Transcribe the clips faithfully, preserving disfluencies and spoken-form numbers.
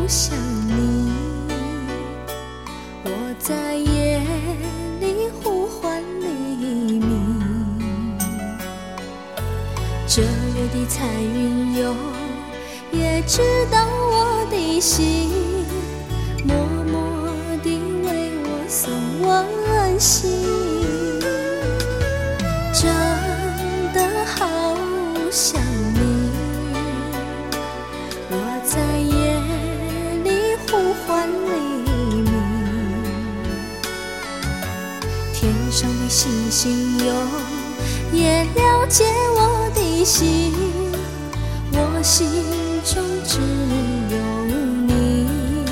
想你，我在夜里呼唤黎明。这月的彩云哟，也知道我的心，默默地为我送温馨。真的好想你，我在夜里呼唤黎明。天上的星星哟，也了解我的心，我心中只有你。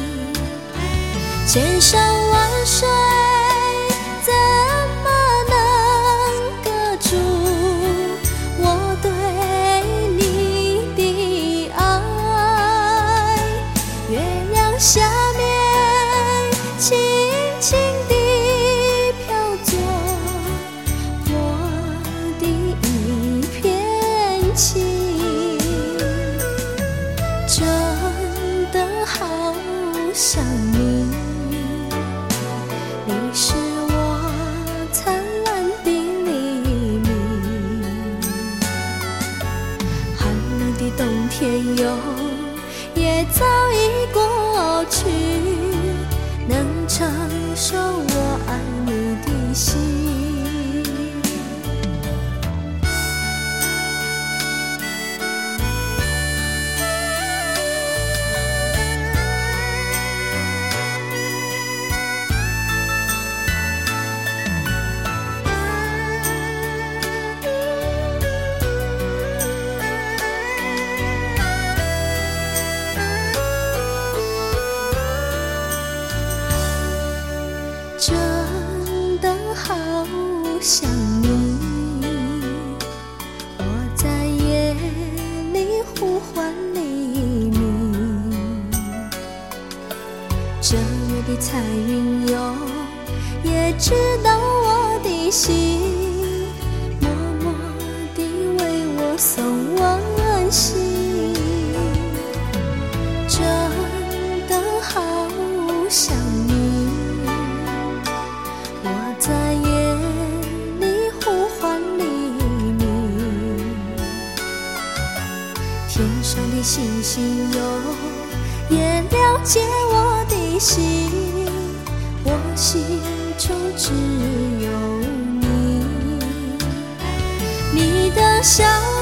千山万水怎么能隔住我对你的爱？月亮下面轻轻地飘作我的一片情。真的好想你，你是我灿烂的黎明。寒冷的冬天哟，也早已过去，能承受我爱你的心。真的好想你，我在夜里呼唤黎明。这月的彩云哟，也知道我的心，默默地为我送温馨。真的好想你，我在夜里呼唤黎明。天上的星星哟，也了解我的心，我心中只有你。你的笑